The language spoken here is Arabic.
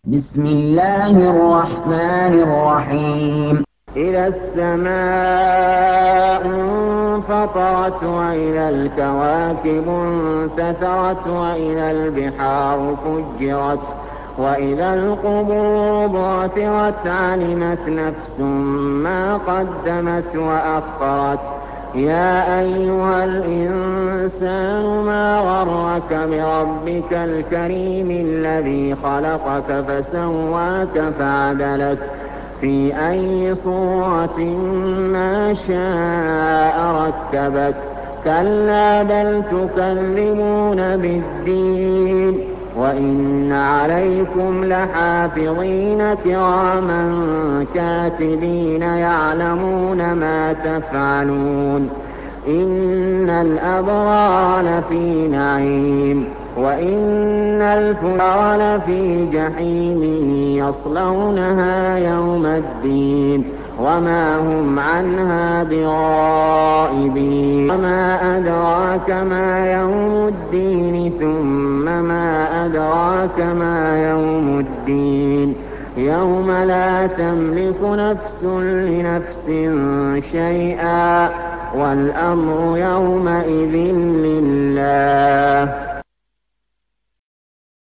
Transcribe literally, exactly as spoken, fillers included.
بسم الله الرحمن الرحيم إذا السماء انفطرت وإذا الكواكب انتثرت وإذا البحار فجرت وإذا القبور بعثرت علمت نفس ما قدمت وأخرت يا أيها الإنسان ما غرك بربك الكريم الذي خلقك فسواك فعدلك في أي صورة ما شاء ركبك كلا بل تكذبون بالدين وإن عليكم لحافظين كراما كاتبين يعلمون ما تفعلون إن الأبرار لفي نعيم وإن الفجار لفي جحيم يصلونها يوم الدين وما هم عنها بغائبين وما أدراك ما يوم الدين ثم ما أدراك ما يوم الدين يوم لا تملك نفس لنفس شيئا والأمر يومئذ لله